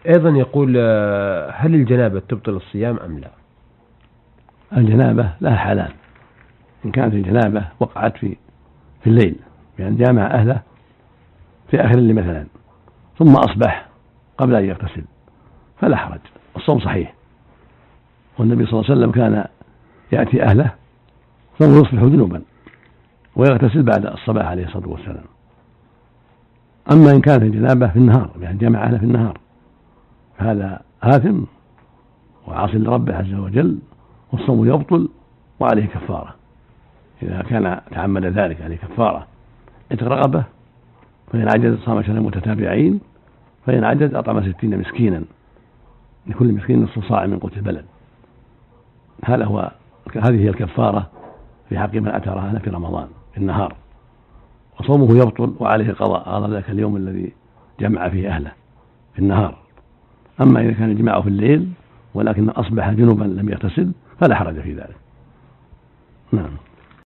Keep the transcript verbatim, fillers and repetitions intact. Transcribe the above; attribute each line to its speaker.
Speaker 1: أيضا يقول هل الجنابة تبطل الصيام أم لا؟
Speaker 2: الجنابة لها حالان. إن كانت الجنابة وقعت في في الليل بأن جامع أهله في آخر الليل مثلا ثم أصبح قبل أن يغتسل فلا حرج، الصوم صحيح. والنبي صلى الله عليه وسلم كان يأتي أهله ثم يصبح جنوبا ويغتسل بعد الصباح عليه الصلاة والسلام. أما إن كانت الجنابة في النهار بأن جامع أهله في النهار فهذا آثم وعاصي لربه عز وجل، والصوم يبطل وعليه كفارة. إذا كان تعمد ذلك عليه كفارة عتق رقبة، فإن عجز صام شهرين متتابعين، فإن عجز أطعم ستين مسكينا لكل مسكين نصف صاع من قوت البلد. هذا هو هذه هي الكفارة في حق من أتى رهنه في رمضان في النهار، وصومه يبطل وعليه قضاء هذا ذاك اليوم الذي جمع فيه أهله في النهار. أما إذا كان الجماع في الليل ولكن أصبح جنوبا لم يغتسل فلا حرج في ذلك. نعم.